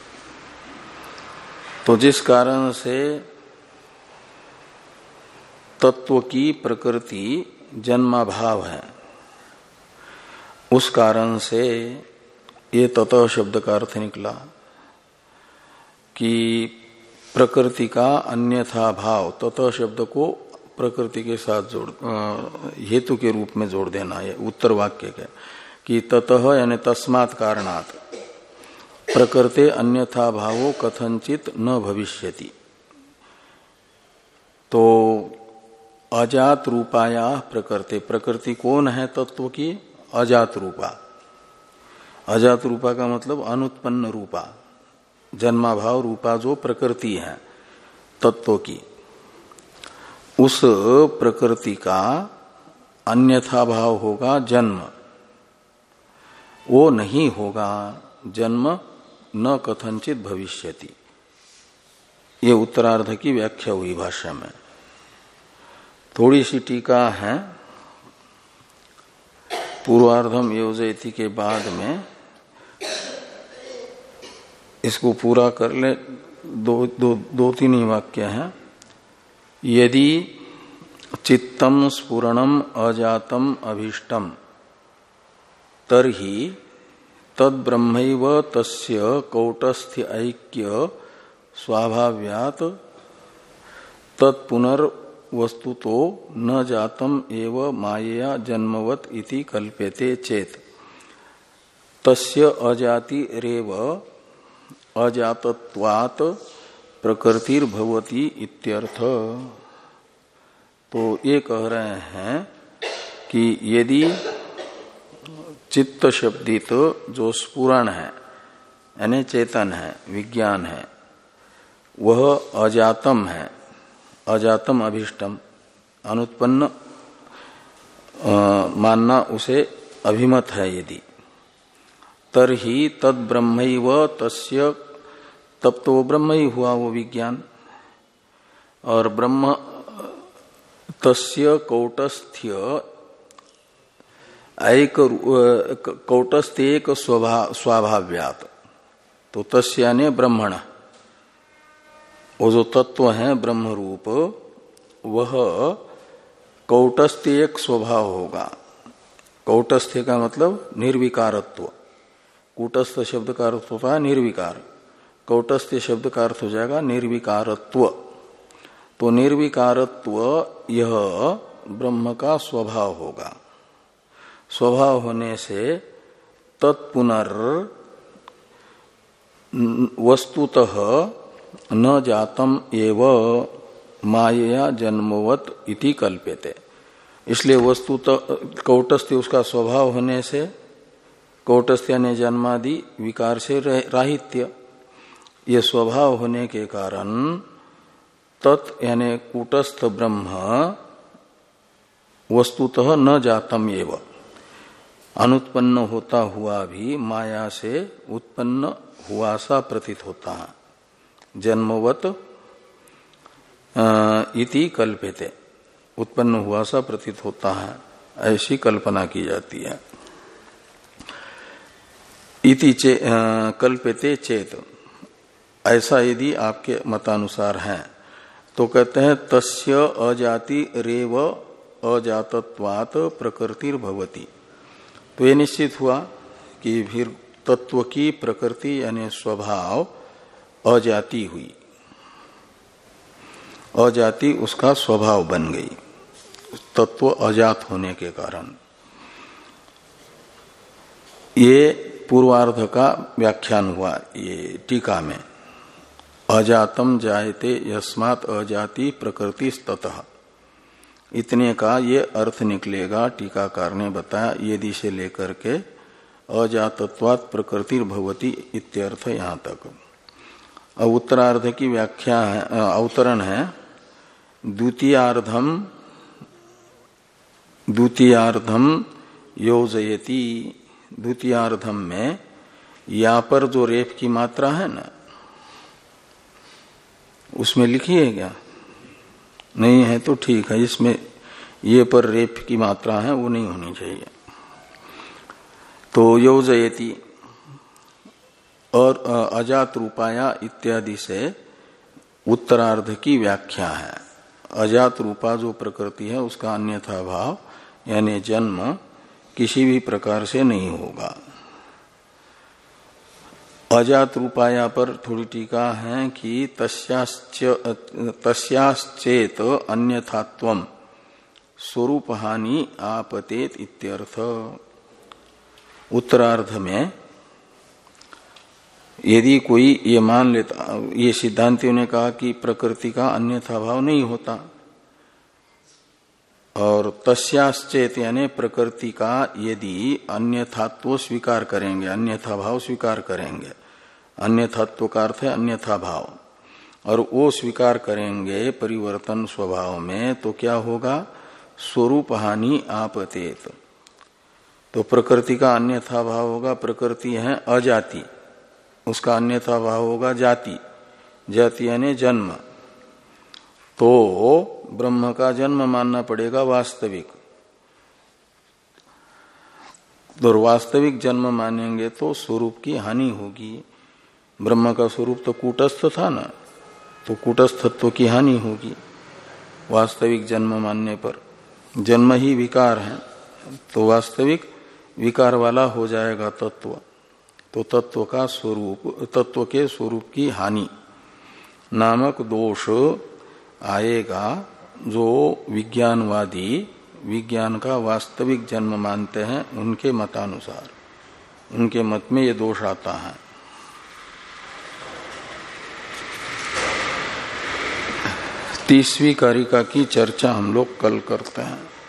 तो जिस कारण से तत्व की प्रकृति जन्माभाव है, उस कारण से ये ततः शब्द का अर्थ निकला कि प्रकृति का अन्यथा भाव, ततः शब्द को प्रकृति के साथ जोड़ हेतु के रूप में जोड़ देना, ये उत्तर वाक्य के कि ततः यानी तस्मात् कारणात् प्रकृते अन्यथा भावो कथंचित न भविष्यति। तो अजात रूपाया प्रकृति, प्रकृति कौन है तत्व की? अजात रूपा। अजात रूपा का मतलब अनुत्पन्न रूपा, जन्माभाव रूपा जो प्रकृति है तत्व की, उस प्रकृति का अन्यथा भाव होगा जन्म, वो नहीं होगा जन्म न कथंचित भविष्यति। ये उत्तरार्ध की व्याख्या हुई भाष्य में। थोड़ी सी टीका है पूर्वार्धम योजयति के बाद में, इसको पूरा कर ले। दो, दो, दो तीन ही वाक्य हैं। यदि चित्तम स्फुरणम अजातम अभीष्टम तर्हि तद ब्रह्मैव तस्य कौटस्थ्य ऐक्य स्वाभाव्यात् तत्पुनर्वस्तुतो न जातम एव मायया जन्मवत इति कल्प्यते चेत तस्य अजातिरेव अजातत्वात् प्रकृतिर्भवति इत्यर्थ। तो ये कह रहे हैं कि यदि चित्त शब्दित जो स्फुरण है यानी चेतन है, विज्ञान है, वह अजातम है, अजातम अभिष्टम, अनुत्पन्न मानना उसे अभिमत है यदि, तरहि तद ब्रह्मैव तस्य, तब तो वो ब्रह्म ही हुआ वो विज्ञान। और ब्रह्म तस्य कौटस्थ्य एक कौटस्थ एक स्वाभाव्यात, तो तस्य यानी ब्रह्मण, वो जो तत्व है ब्रह्म रूप, वह कौटस्थ एक स्वभाव होगा। कौटस्थ्य का मतलब निर्विकारत्व, कूटस्थ शब्द का अर्थ होता है निर्विकार, कौटस्थ्य शब्द का अर्थ हो जाएगा निर्विकारत्व। तो निर्विकारत्व यह ब्रह्म का स्वभाव होगा। स्वभाव होने से तत्पुनर वस्तुतः न जातम एव मायया जन्मवत इति कल्प्यते। इसलिए वस्तुतः कौटस्थ्य उसका स्वभाव होने से, कौटस्थ्य ने जन्मादि विकार से राहित्य, ये स्वभाव होने के कारण तत् यानी कूटस्थ ब्रह्म वस्तुतः न जातम एव, अनुत्पन्न होता हुआ भी माया से उत्पन्न हुआ सा प्रतीत होता है, जन्मवत इति कल्प्यते, उत्पन्न हुआ सा प्रतीत होता है, ऐसी कल्पना की जाती है। इति चे, कल्प्यते चेत, ऐसा यदि आपके मतानुसार है तो कहते हैं तस्य अजाति रेव अजातत्वात् प्रकृतिर्भवति। तो ये निश्चित हुआ कि फिर तत्व की प्रकृति यानी स्वभाव अजाति हुई, अजाति उसका स्वभाव बन गई तत्व अजात होने के कारण। ये पूर्वार्ध का व्याख्यान हुआ ये टीका में, अजातम जायते यस्मात् अजाति प्रकृति ततः, इतने का ये अर्थ निकलेगा। टीकाकार ने बताया यदि से लेकर के अजातत्वात् प्रकृतिर्भवति इत्यर्थ यहाँ तक। अब उत्तरार्ध की व्याख्या है, अवतरण है, द्वितीयार्धम द्वितीयार्धम योजयति। द्वितीयार्धम में या पर जो रेफ की मात्रा है ना, उसमें लिखी है क्या? नहीं है तो ठीक है, इसमें ये पर रेफ की मात्रा है वो नहीं होनी चाहिए। तो योजयति और अजात रूपाया इत्यादि से उत्तरार्ध की व्याख्या है। अजात रूपा जो प्रकृति है उसका अन्यथा भाव यानी जन्म किसी भी प्रकार से नहीं होगा। अजात रूपाया पर थोड़ी टीका है कि तस्याश्चेत अन्यथात्वम स्वरूप हानि आपतेत इत्यर्थ। उत्तरार्ध में यदि कोई ये मान लेता, ये सिद्धांतियों ने कहा कि प्रकृति का अन्यथा भाव नहीं होता, और तस्याश्चेत यानी प्रकृति का यदि अन्यथात्व स्वीकार करेंगे, अन्यथा भाव स्वीकार करेंगे, अन्यथात्व का अर्थ है अन्यथा भाव, और वो स्वीकार करेंगे परिवर्तन स्वभाव में, तो क्या होगा? स्वरूप हानि आपतेत। तो प्रकृति का अन्यथा भाव होगा, प्रकृति है अजाति, उसका अन्यथा भाव होगा जाति, जाति यानी जन्म। तो ब्रह्म का जन्म मानना पड़ेगा वास्तविक, तो वास्तविक जन्म मानेंगे तो स्वरूप की हानि होगी। ब्रह्म का स्वरूप तो कूटस्थ था ना, तो कूटस्थत्व की हानि होगी वास्तविक जन्म मानने पर। जन्म ही विकार है, तो वास्तविक विकार वाला हो जाएगा तत्व, तो तत्व का स्वरूप, तत्व के स्वरूप की हानि नामक दोष आएगा, जो विज्ञानवादी विज्ञान का वास्तविक जन्म मानते हैं उनके मतानुसार, उनके मत में ये दोष आता है। तीसवीं कारिका की चर्चा हम लोग कल करते हैं।